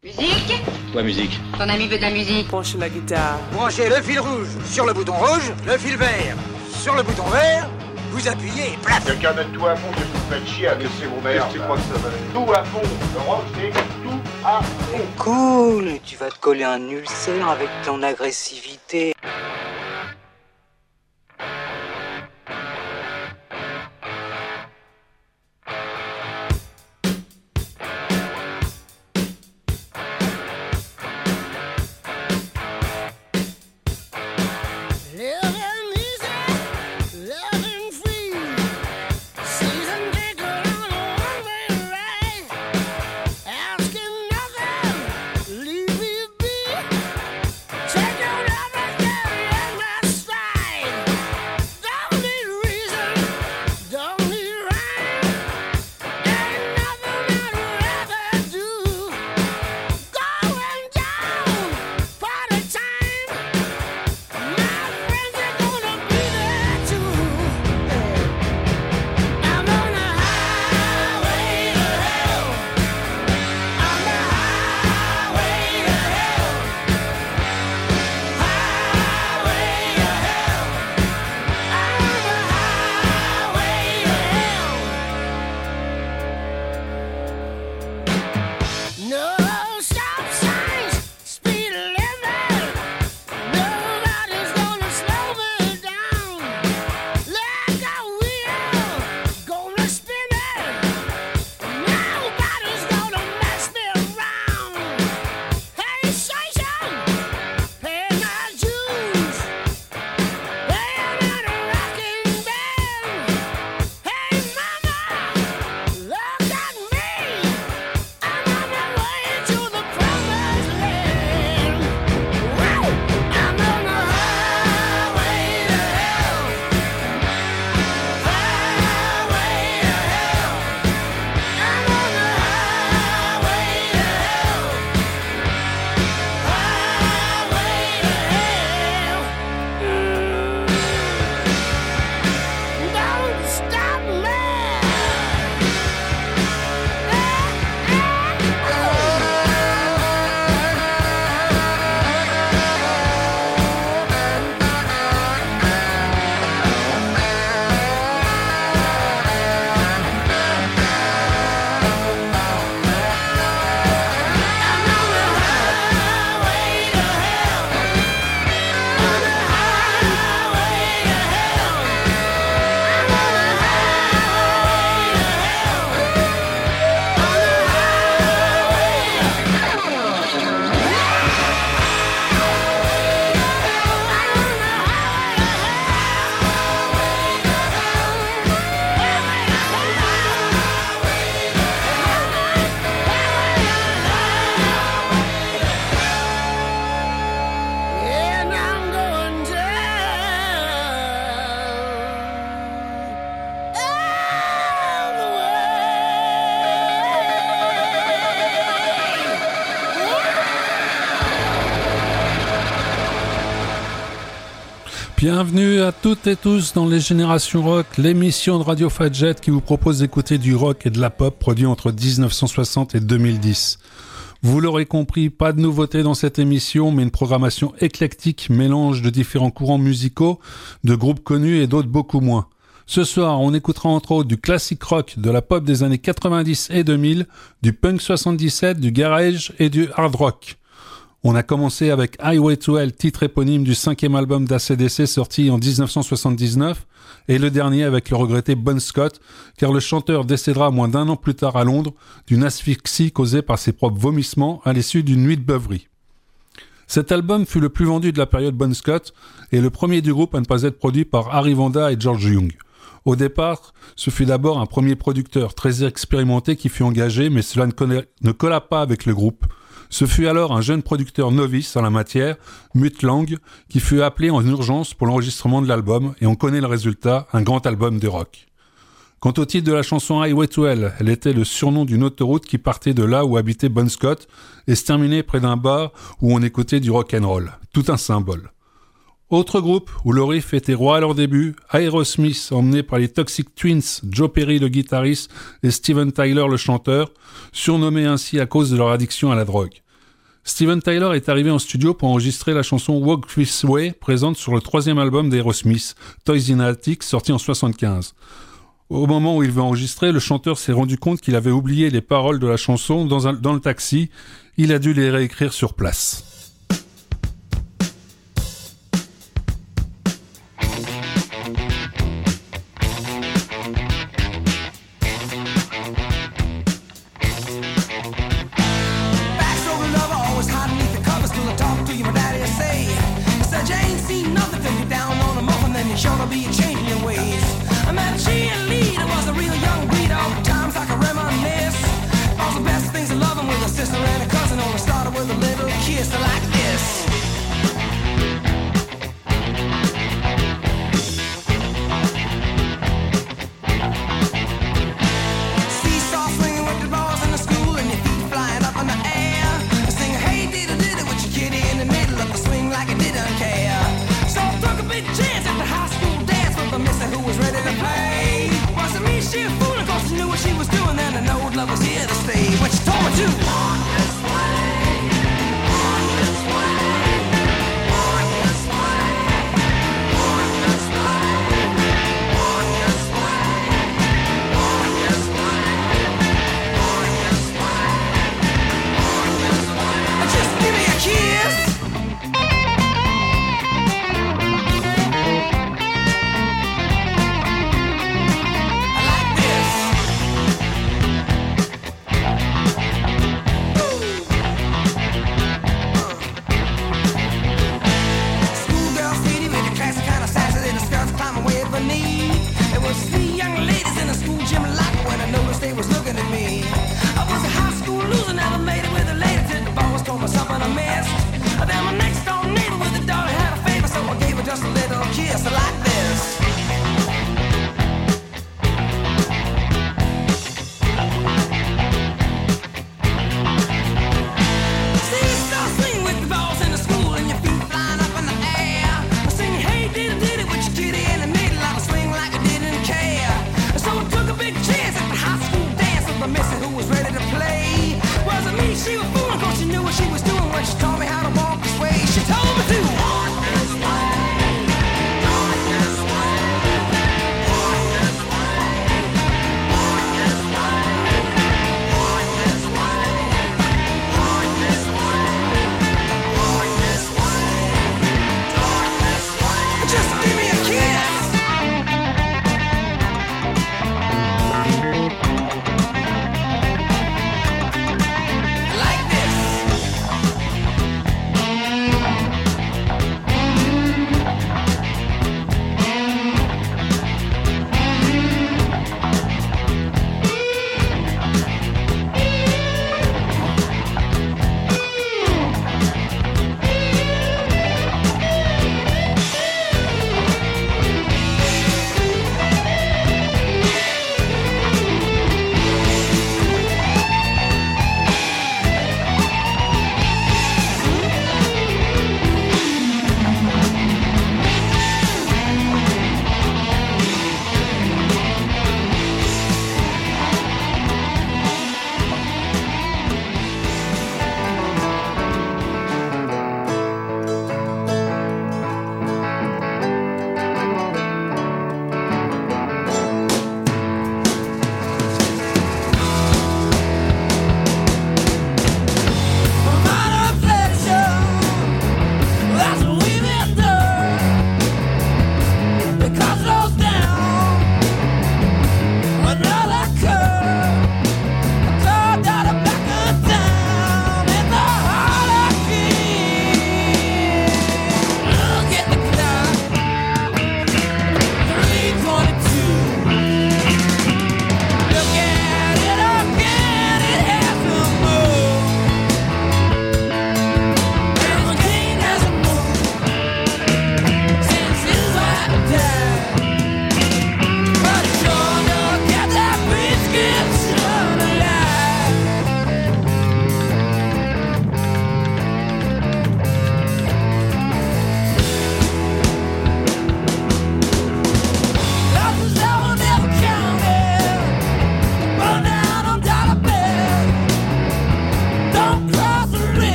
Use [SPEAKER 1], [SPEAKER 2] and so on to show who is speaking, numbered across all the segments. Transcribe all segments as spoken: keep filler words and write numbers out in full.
[SPEAKER 1] Musique ?
[SPEAKER 2] Quoi, musique ?
[SPEAKER 1] Ton ami veut de la musique.
[SPEAKER 3] Branche la guitare.
[SPEAKER 4] Branchez le fil rouge sur le bouton rouge, le fil vert sur le bouton vert, vous appuyez et plaf.
[SPEAKER 5] Quelqu'un mettre tout à fond, que vous faites chier à laisser vos mères.
[SPEAKER 6] Tu crois que ça va aller ?
[SPEAKER 5] Tout à fond. Le rock, c'est tout à fond.
[SPEAKER 4] Cool, tu vas te coller un ulcère avec ton agressivité.
[SPEAKER 7] Bienvenue à toutes et tous dans les Générations Rock, l'émission de Radio Fadjet qui vous propose d'écouter du rock et de la pop produits entre dix-neuf cent soixante et deux mille dix. Vous l'aurez compris, pas de nouveautés dans cette émission, mais une programmation éclectique, mélange de différents courants musicaux, de groupes connus et d'autres beaucoup moins. Ce soir, on écoutera entre autres du classique rock, de la pop des années quatre-vingt-dix et deux mille, du punk soixante-dix-sept, du garage et du hard rock. On a commencé avec Highway to Hell, titre éponyme du cinquième album d'A C D C sorti en dix-neuf cent soixante-dix-neuf, et le dernier avec le regretté Bon Scott, car le chanteur décédera moins d'un an plus tard à Londres d'une asphyxie causée par ses propres vomissements à l'issue d'une nuit de beuverie. Cet album fut le plus vendu de la période Bon Scott et le premier du groupe à ne pas être produit par Harry Vanda et George Young. Au départ, ce fut d'abord un premier producteur très expérimenté qui fut engagé, mais cela ne, conna... ne colla pas avec le groupe. Ce fut alors un jeune producteur novice en la matière, Mutt Lange, qui fut appelé en urgence pour l'enregistrement de l'album, et on connaît le résultat, un grand album de rock. Quant au titre de la chanson Highway to Hell, elle était le surnom d'une autoroute qui partait de là où habitait Bon Scott et se terminait près d'un bar où on écoutait du rock'n'roll. Tout un symbole. Autre groupe où le riff était roi à leur début, Aerosmith, emmené par les Toxic Twins, Joe Perry le guitariste et Steven Tyler le chanteur, surnommés ainsi à cause de leur addiction à la drogue. Steven Tyler est arrivé en studio pour enregistrer la chanson Walk This Way, présente sur le troisième album d'Aerosmith, Toys in the Attic, sorti en soixante-quinze. Au moment où il veut enregistrer, le chanteur s'est rendu compte qu'il avait oublié les paroles de la chanson dans, un, dans le taxi. Il a dû les réécrire sur place.
[SPEAKER 1] Chance at the high school dance with the mister who was ready to play. Wasn't me, she a fool, and cause she knew what she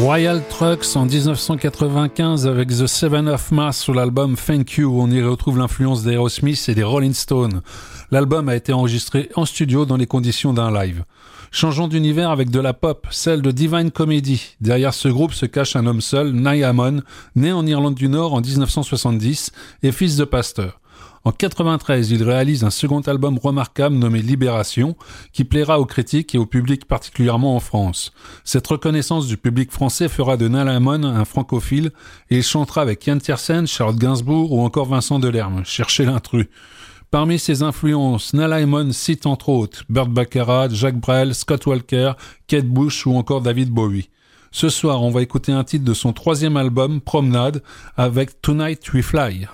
[SPEAKER 7] Royal Trucks en dix-neuf cent quatre-vingt-quinze avec The Seven of Mars sur l'album Thank You. On y retrouve l'influence d'Aerosmith et des Rolling Stones. L'album a été enregistré en studio dans les conditions d'un live. Changeons d'univers avec de la pop, celle de Divine Comedy. Derrière ce groupe se cache un homme seul, Niall Hammond, né en Irlande du Nord en dix-neuf cent soixante-dix et fils de pasteur. En quatre-vingt-treize, il réalise un second album remarquable nommé Libération, qui plaira aux critiques et au public particulièrement en France. Cette reconnaissance du public français fera de Niall Hammond un francophile et il chantera avec Yann Tiersen, Charlotte Gainsbourg ou encore Vincent Delerme. Cherchez l'intrus. Parmi ses influences, Niall Hammond cite entre autres Burt Bacharach, Jacques Brel, Scott Walker, Kate Bush ou encore David Bowie. Ce soir, on va écouter un titre de son troisième album, Promenade, avec Tonight We Fly.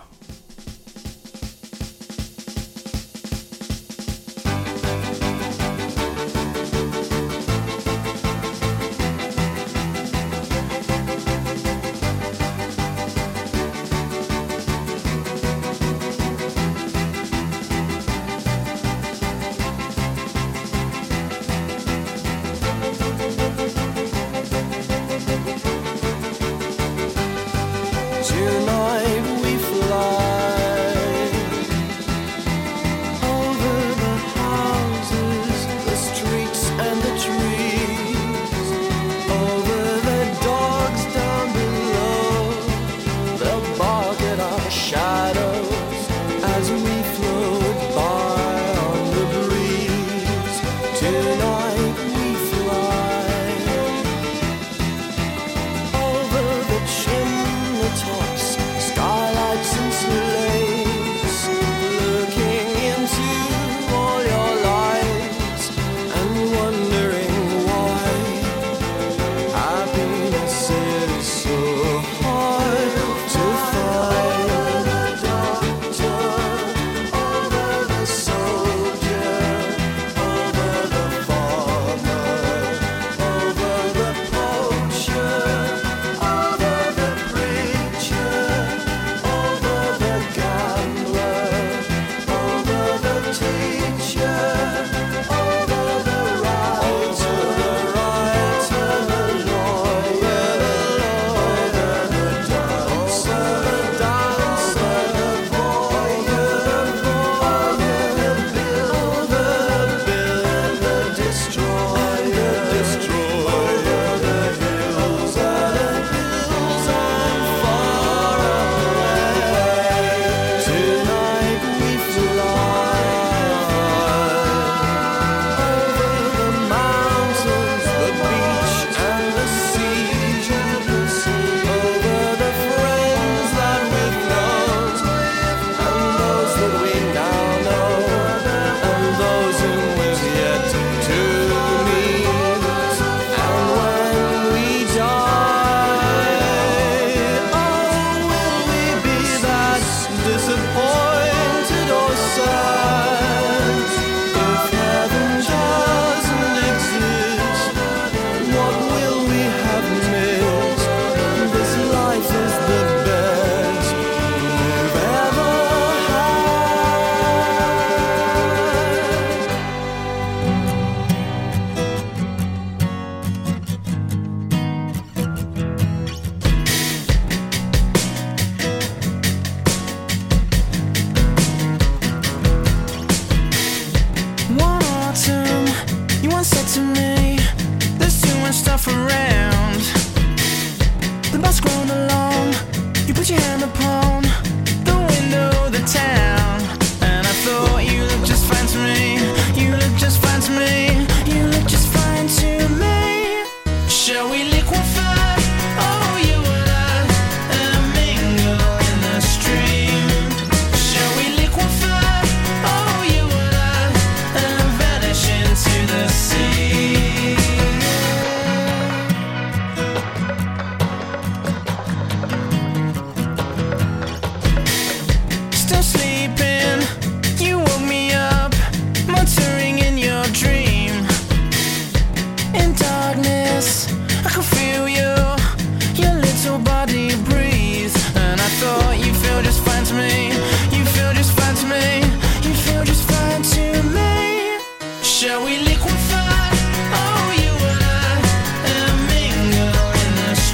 [SPEAKER 1] Shall we liquefy? Oh, you and I, and mingle in the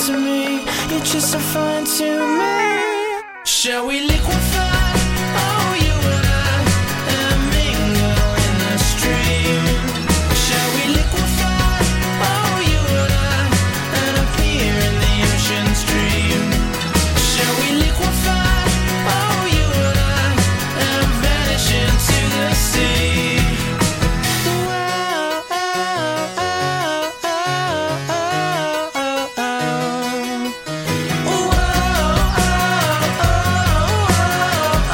[SPEAKER 1] to me. You're just so fine to me. Shall we liquefy? Oh, you and I, and mingle in the stream. Shall we liquefy? Oh, you and I, and appear in the ocean stream. Shall we liquefy? Oh, you and I, and vanish into the sea. Wow, oh, oh, oh, oh, oh, oh. Whoa, oh, oh, oh,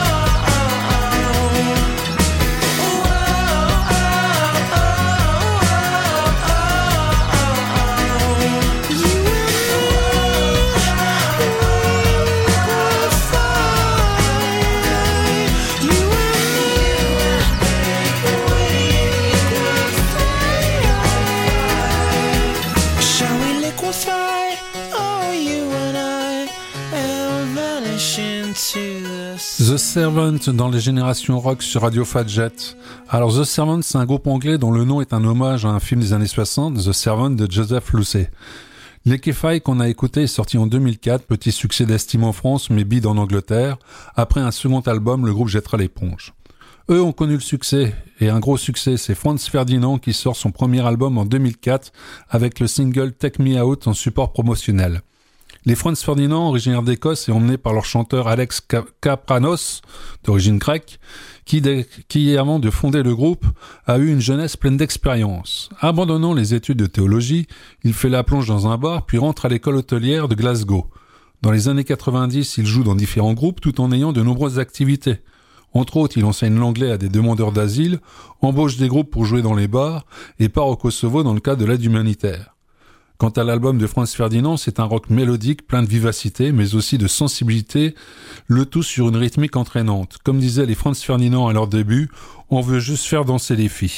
[SPEAKER 1] shall we liquefy? Oh, you and I, and vanish into the sea.
[SPEAKER 7] The Servant dans les générations rock sur Radio Fadjet. Alors The Servant, c'est un groupe anglais dont le nom est un hommage à un film des années soixante, The Servant de Joseph Lucet. Liquefy qu'on a écouté est sorti en deux mille quatre, petit succès d'estime en France mais bide en Angleterre. Après un second album, le groupe jettera l'éponge. Eux ont connu le succès, et un gros succès, c'est Franz Ferdinand qui sort son premier album en deux mille quatre avec le single Take Me Out en support promotionnel. Les Franz Ferdinand, originaires d'Écosse et emmenés par leur chanteur Alex Kapranos, d'origine grecque, qui, qui, avant de fonder le groupe, a eu une jeunesse pleine d'expérience. Abandonnant les études de théologie, il fait la plonge dans un bar, puis rentre à l'école hôtelière de Glasgow. Dans les années quatre-vingt-dix, il joue dans différents groupes tout en ayant de nombreuses activités. Entre autres, il enseigne l'anglais à des demandeurs d'asile, embauche des groupes pour jouer dans les bars et part au Kosovo dans le cadre de l'aide humanitaire. Quant à l'album de Franz Ferdinand, c'est un rock mélodique plein de vivacité, mais aussi de sensibilité, le tout sur une rythmique entraînante. Comme disaient les Franz Ferdinand à leur début, on veut juste faire danser les filles.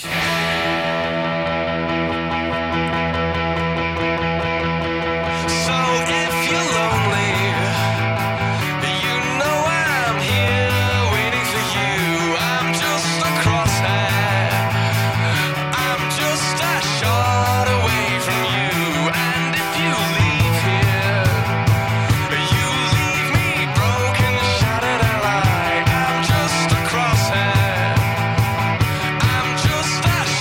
[SPEAKER 1] I'm just a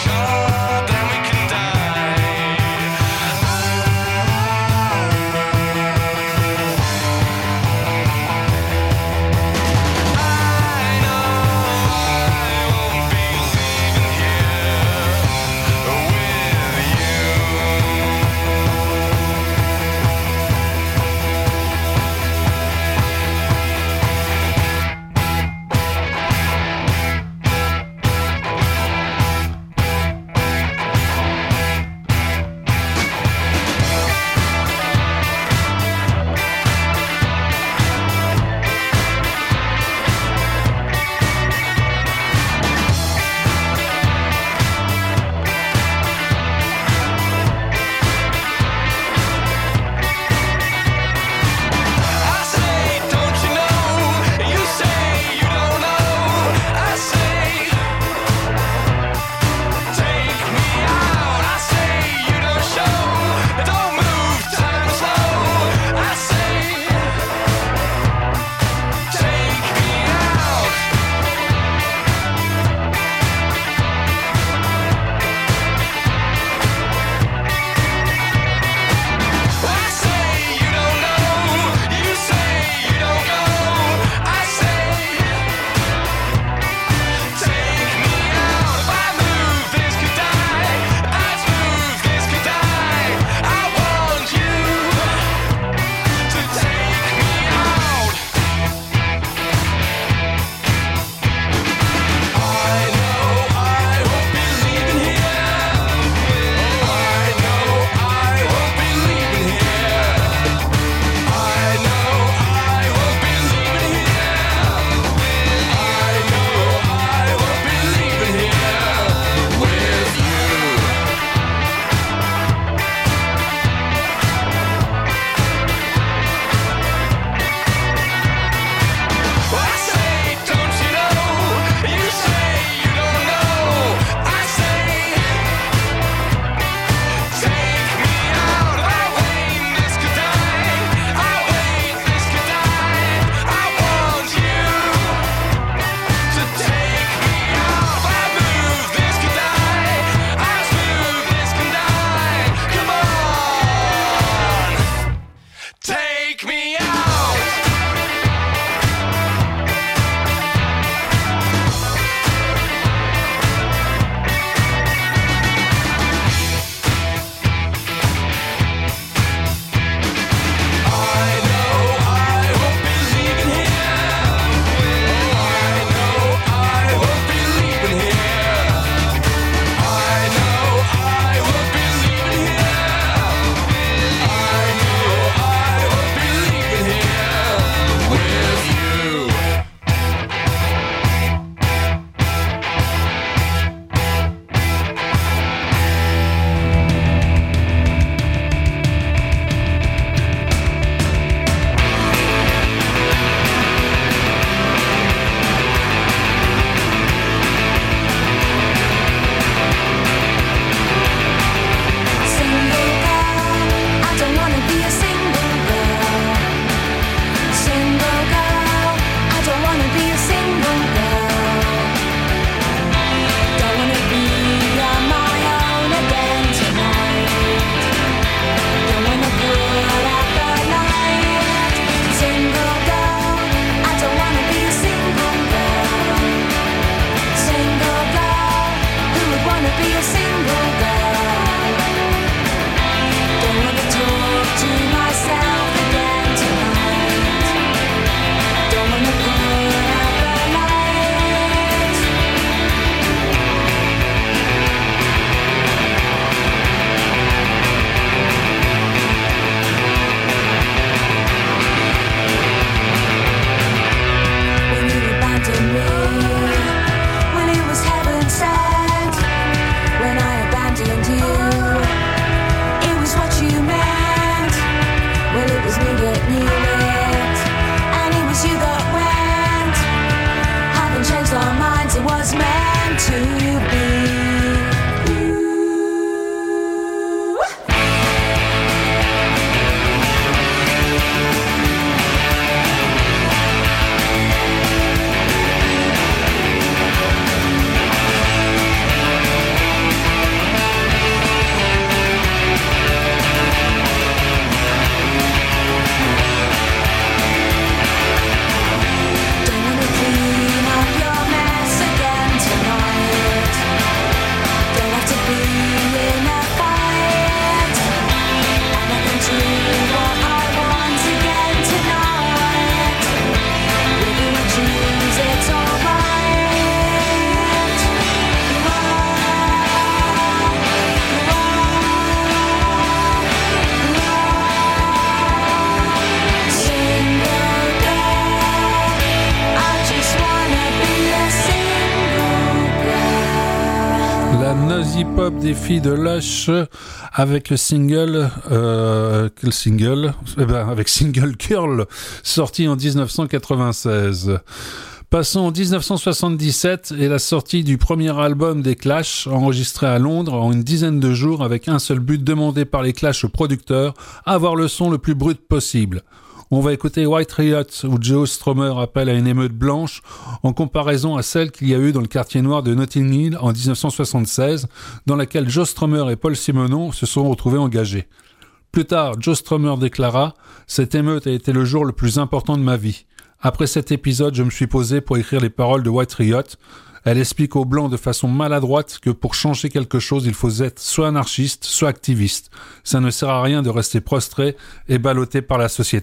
[SPEAKER 7] easy pop des filles de Lush avec le single, euh, quel single eh ben, avec Single Girl, sorti en dix-neuf cent quatre-vingt-seize. Passons en dix-neuf cent soixante-dix-sept et la sortie du premier album des Clash, enregistré à Londres en une dizaine de jours avec un seul but demandé par les Clash aux producteurs, avoir le son le plus brut possible. On va écouter White Riot où Joe Strummer appelle à une émeute blanche en comparaison à celle qu'il y a eu dans le quartier noir de Notting Hill en dix-neuf cent soixante-seize, dans laquelle Joe Strummer et Paul Simonon se sont retrouvés engagés. Plus tard, Joe Strummer déclara « Cette émeute a été le jour le plus important de ma vie. Après cet épisode, je me suis posé pour écrire les paroles de White Riot. Elle explique aux Blancs de façon maladroite que pour changer quelque chose, il faut être soit anarchiste, soit activiste. Ça ne sert à rien de rester prostré et ballotté par la société. »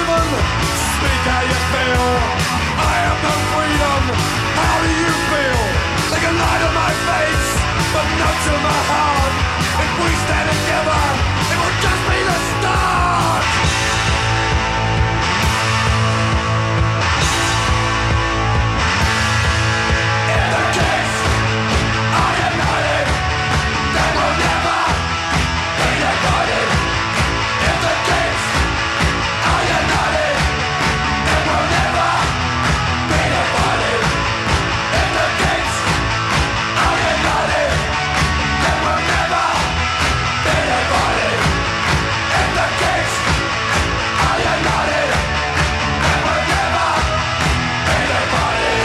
[SPEAKER 2] given. Speak how you feel. I have no freedom. How do you feel? They can lie to my face, but not to my heart. If we stand together, it will just be the start. If the kids are united, then we'll never be divided. If the kids are united, then we'll never be divided. If the kids are united, then we'll never be divided. If the kids are united, then we'll never be divided.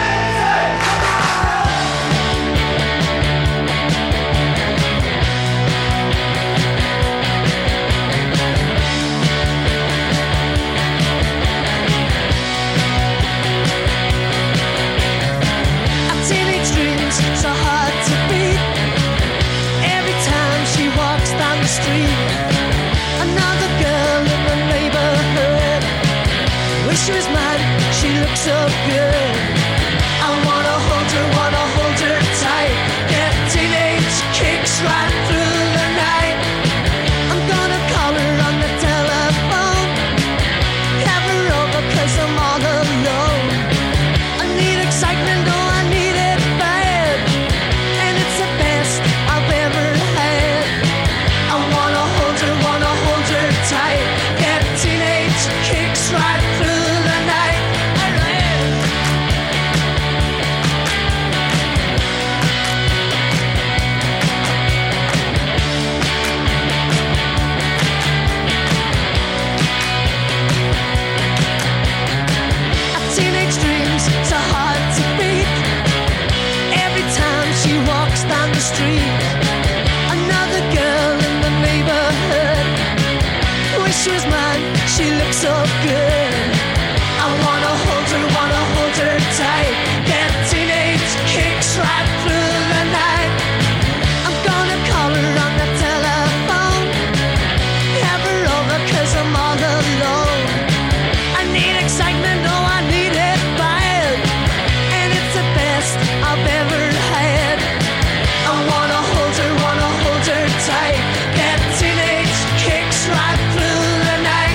[SPEAKER 3] Our teenage dreams so hard to beat. Every time she walks down the street, another girl in the neighborhood. Wish she was mine, she looks so good. I wanna hold her, wanna hold her tight. Get teenage kicks right through the night. I'm gonna call her on the telephone, have her over 'cause I'm all alone. I need excitement, oh I need it bad, and it's the best I've ever had. I wanna hold her, wanna hold her tight. Get teenage kicks right through the night. Our teenage dreams so hard to beat. Every time she walks down the street, another girl in the neighborhood. Wish she was mine, she looks so good. I wanna hold her, wanna hold her tight. Get teenage kicks right through the night. I'm gonna call her on the telephone, have her over 'cause I'm all alone. I need excitement, oh I need it bad, and it's the best I've ever had. I wanna hold her, wanna hold her tight. Get teenage kicks right through the night.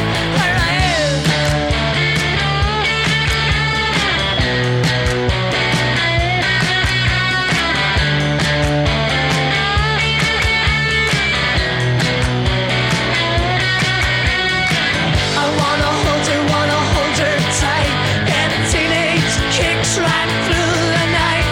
[SPEAKER 3] I wanna hold her, wanna hold her tight. Get teenage kicks right through the night.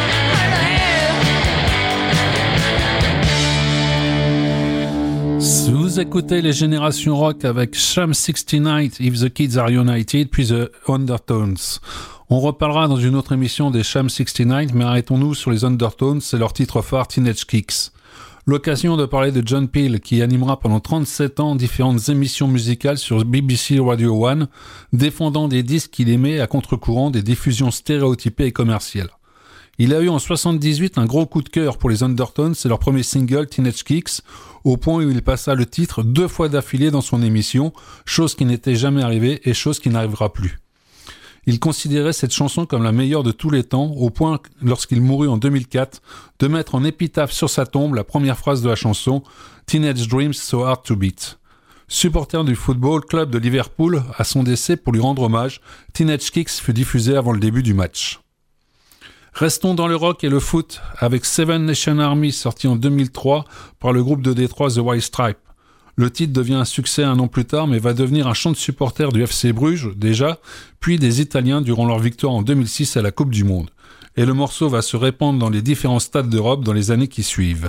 [SPEAKER 7] Si vous écoutez les générations rock avec Sham soixante-neuf, If the Kids Are United, puis The Undertones. On reparlera dans une autre émission des Sham soixante-neuf, mais arrêtons-nous sur les Undertones, c'est leur titre phare Teenage Kicks. L'occasion de parler de John Peel, qui animera pendant trente-sept ans différentes émissions musicales sur B B C Radio un, défendant des disques qu'il aimait à contre-courant des diffusions stéréotypées et commerciales. Il a eu en soixante-dix-huit un gros coup de cœur pour les Undertones, c'est leur premier single Teenage Kicks, au point où il passa le titre deux fois d'affilée dans son émission, chose qui n'était jamais arrivée et chose qui n'arrivera plus. Il considérait cette chanson comme la meilleure de tous les temps, au point, lorsqu'il mourut en deux mille quatre, de mettre en épitaphe sur sa tombe la première phrase de la chanson « Teenage Dreams So Hard to Beat ». Supporter du Football Club de Liverpool, à son décès pour lui rendre hommage, Teenage Kicks fut diffusé avant le début du match. Restons dans le rock et le foot, avec Seven Nation Army sorti en deux mille trois par le groupe de Détroit The White Stripes. Le titre devient un succès un an plus tard, mais va devenir un chant de supporters du F C Bruges, déjà, puis des Italiens durant leur victoire en deux mille six à la Coupe du Monde. Et le morceau va se répandre dans les différents stades d'Europe dans les années qui suivent.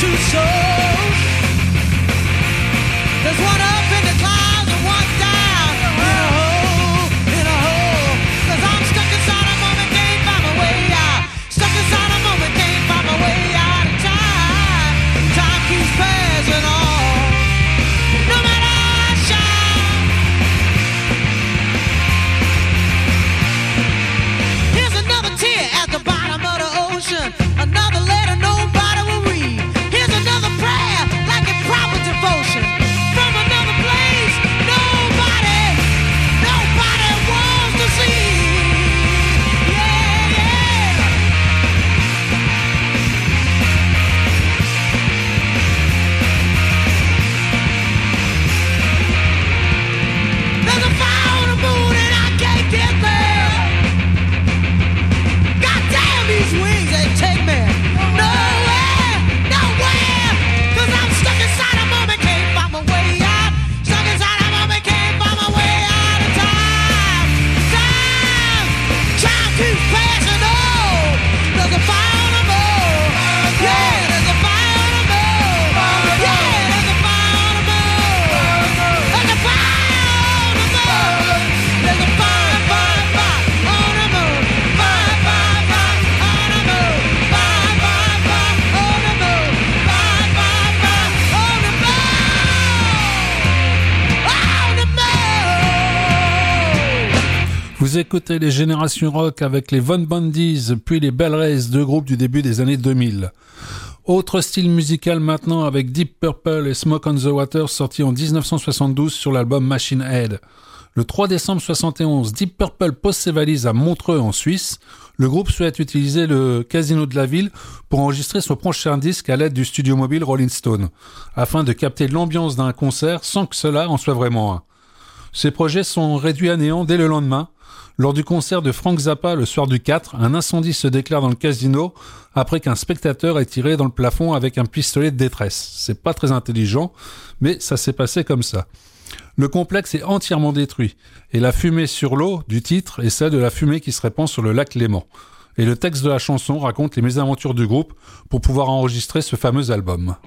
[SPEAKER 3] two souls. There's one up in the clouds and one down in a hole, in a hole. Cause I'm stuck inside a moment, can't find my way out. Stuck inside a moment, can't find my way out of time. Time keeps passing on, no matter how I shine. Here's another tear at the bottom of the ocean. Another letter nobody will read. Here's another prayer like a proper devotion. From another place, nobody, nobody wants to see. Yeah, yeah. There's a fire on the moon and I can't get there. God damn, these wings, they take me nowhere, nowhere. Cause I'm stuck inside a moment, can't find my way out. Stuck inside a moment, can't find my way out of time. Time, time keeps passing on. There's a fire on the moon. Yeah, there's a fire on the moon. Yeah, there's a fire on the moon. There's a fire on the moon. There's a fire, fire, fire on the moon. Fire, fire, fire on the moon. Fire, fire, fire on the moon. Fire, fire, fire on the moon. On the moon.
[SPEAKER 7] Vous écoutez les Générations Rock avec les Von Bundies, puis les Bell Rays, deux groupes du début des années deux mille. Autre style musical maintenant avec Deep Purple et Smoke on the Water, sortis en dix-neuf cent soixante-douze sur l'album Machine Head. Le trois décembre soixante et onze, Deep Purple pose ses valises à Montreux en Suisse. Le groupe souhaite utiliser le casino de la ville pour enregistrer son prochain disque à l'aide du studio mobile Rolling Stone, afin de capter l'ambiance d'un concert sans que cela en soit vraiment un. Ces projets sont réduits à néant dès le lendemain. Lors du concert de Frank Zappa le soir du quatre, un incendie se déclare dans le casino après qu'un spectateur ait tiré dans le plafond avec un pistolet de détresse. C'est pas très intelligent, mais ça s'est passé comme ça. Le complexe est entièrement détruit, et la fumée sur l'eau du titre est celle de la fumée qui se répand sur le lac Léman. Et le texte de la chanson raconte les mésaventures du groupe pour pouvoir enregistrer ce fameux album.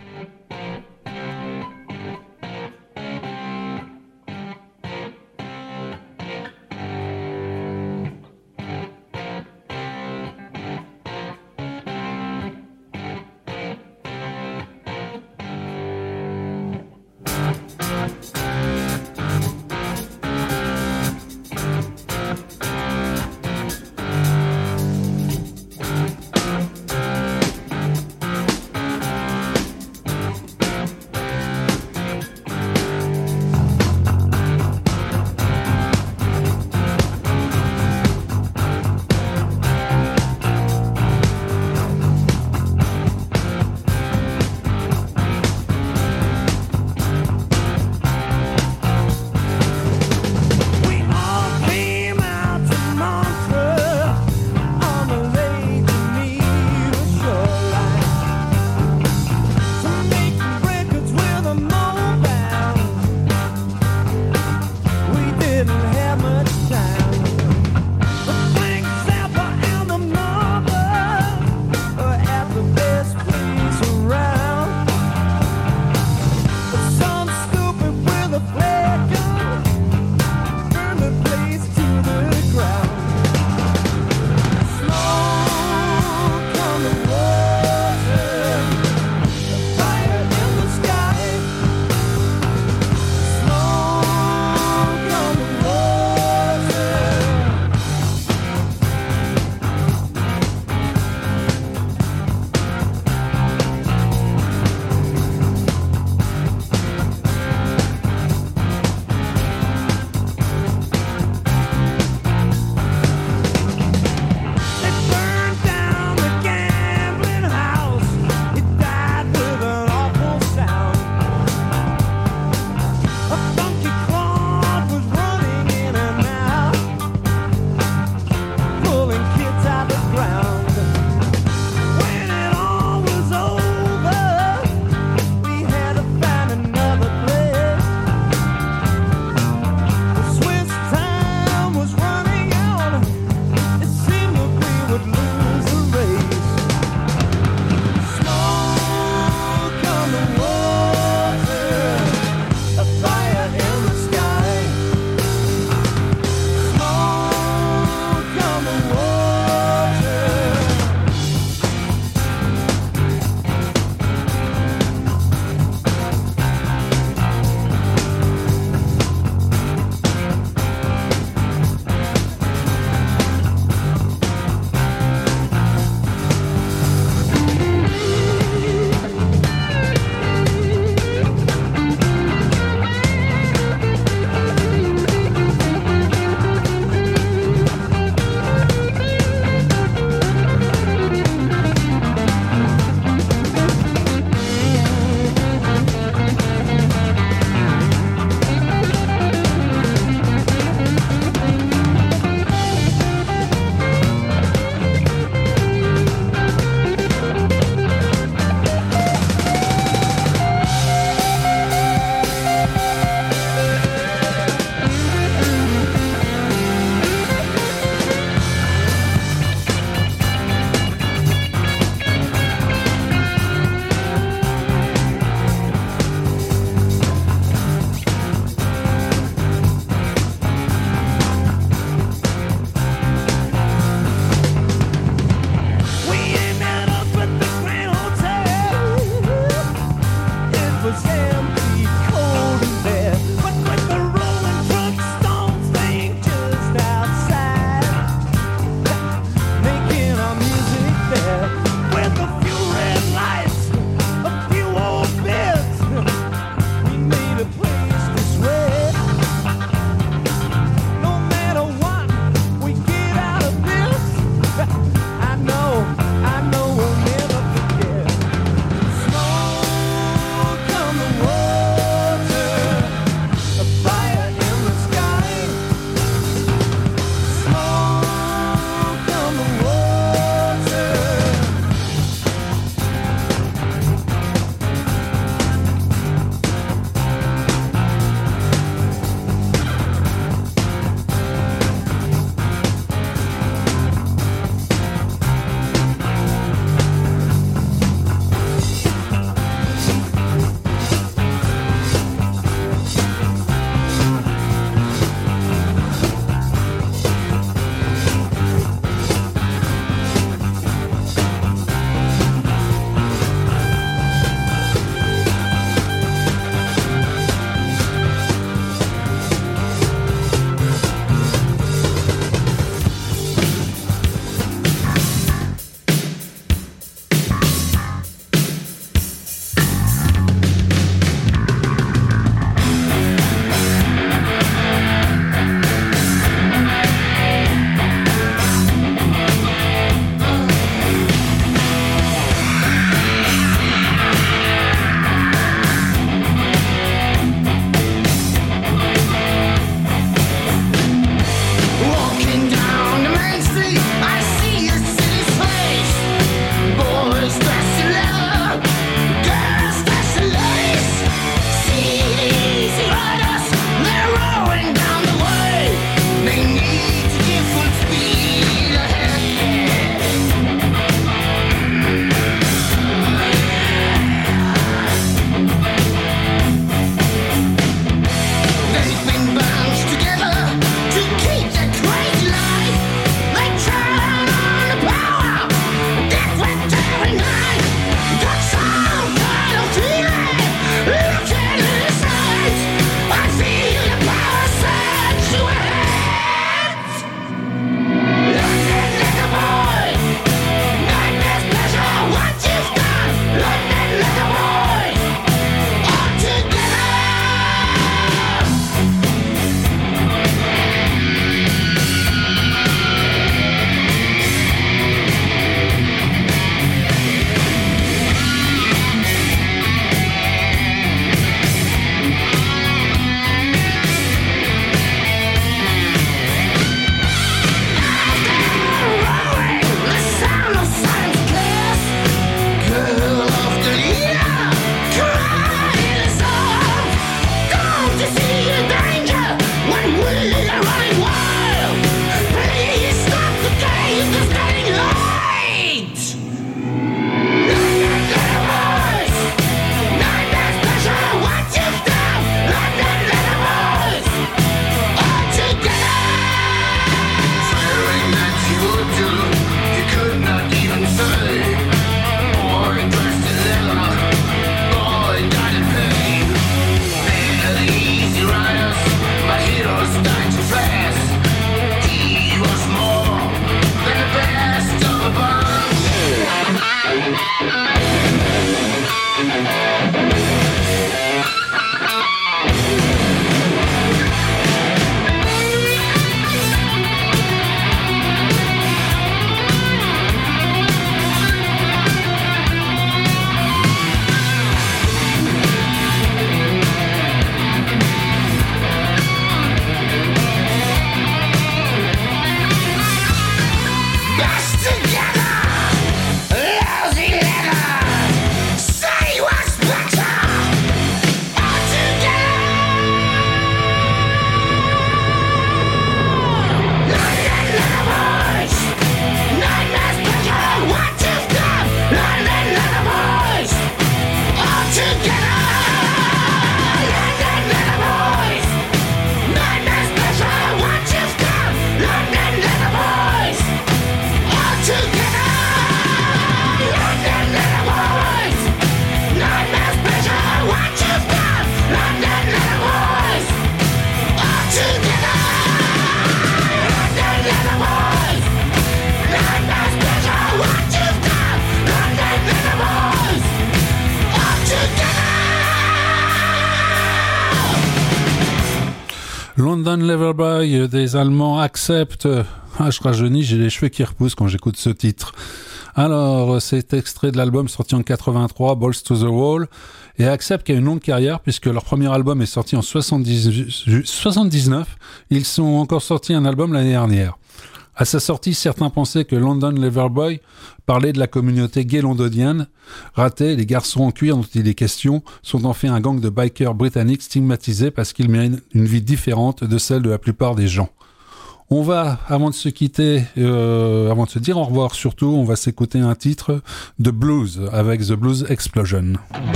[SPEAKER 7] London Loverboy des Allemands acceptent. Ah, je rajeunis, j'ai les cheveux qui repoussent quand j'écoute ce titre. Alors, c'est extrait de l'album sorti en quatre-vingt-trois, Balls to the Wall, et Accept qui a une longue carrière puisque leur premier album est sorti en soixante-dix-neuf. Ils sont encore sortis un album l'année dernière. À sa sortie, certains pensaient que London Loverboy parlait de la communauté gay londonienne. Raté, les garçons en cuir dont il est question sont en fait un gang de bikers britanniques stigmatisés parce qu'ils mènent une vie différente de celle de la plupart des gens. On va, avant de se quitter, euh, avant de se dire au revoir surtout, on va s'écouter un titre de blues avec The Blues Explosion.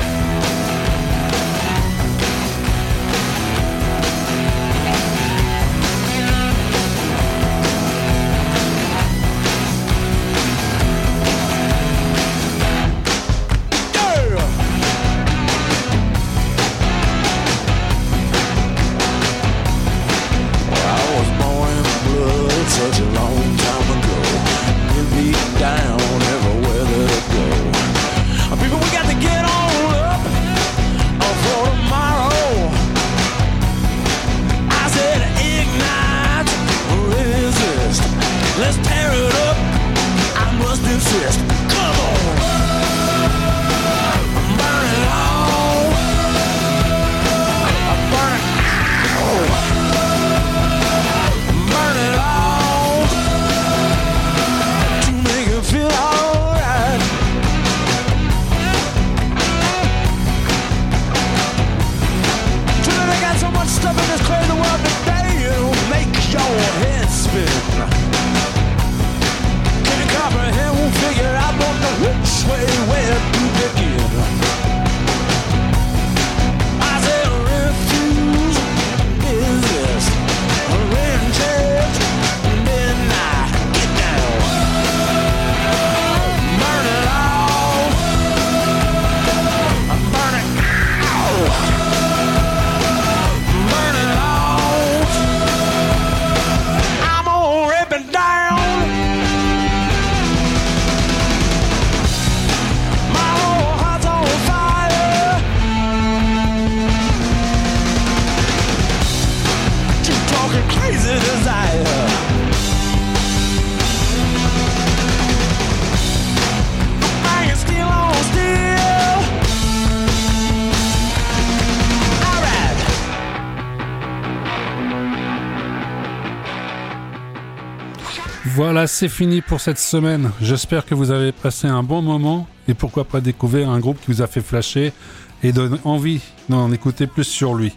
[SPEAKER 7] Voilà, c'est fini pour cette semaine. J'espère que vous avez passé un bon moment et pourquoi pas découvrir un groupe qui vous a fait flasher et donne envie d'en écouter plus sur lui.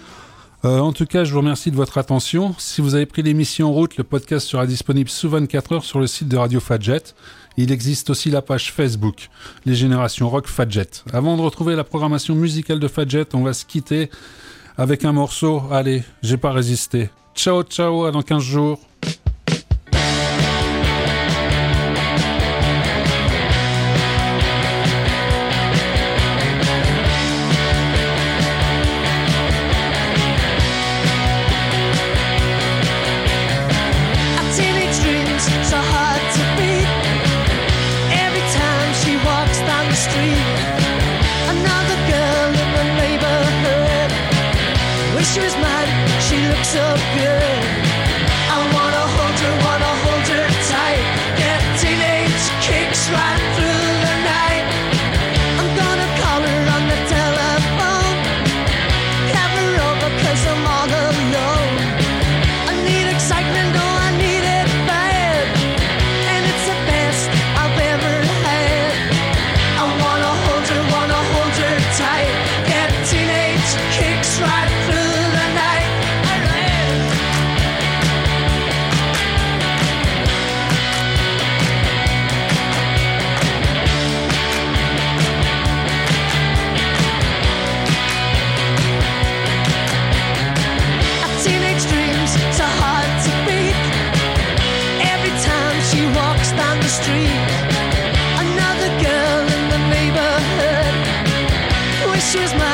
[SPEAKER 7] Euh, en tout cas, je vous remercie de votre attention. Si vous avez pris l'émission en route, le podcast sera disponible sous vingt-quatre heures sur le site de Radio Fadjet. Il existe aussi la page Facebook, Les Générations Rock Fadjet. Avant de retrouver la programmation musicale de Fadjet, on va se quitter avec un morceau. Allez, j'ai pas résisté. Ciao, ciao, à dans quinze jours.
[SPEAKER 3] She was mine, she looked so good. I wanna hold her, wanna hold her tight. Get teenage kicks right through the night. I'm gonna call her on the telephone. Have her over cause I'm all alone. I need excitement, oh I need it bad. And it's the best I've ever had. I wanna hold her, wanna hold her tight. Get teenage kicks right through. Street, another girl in the neighborhood. Wish she was my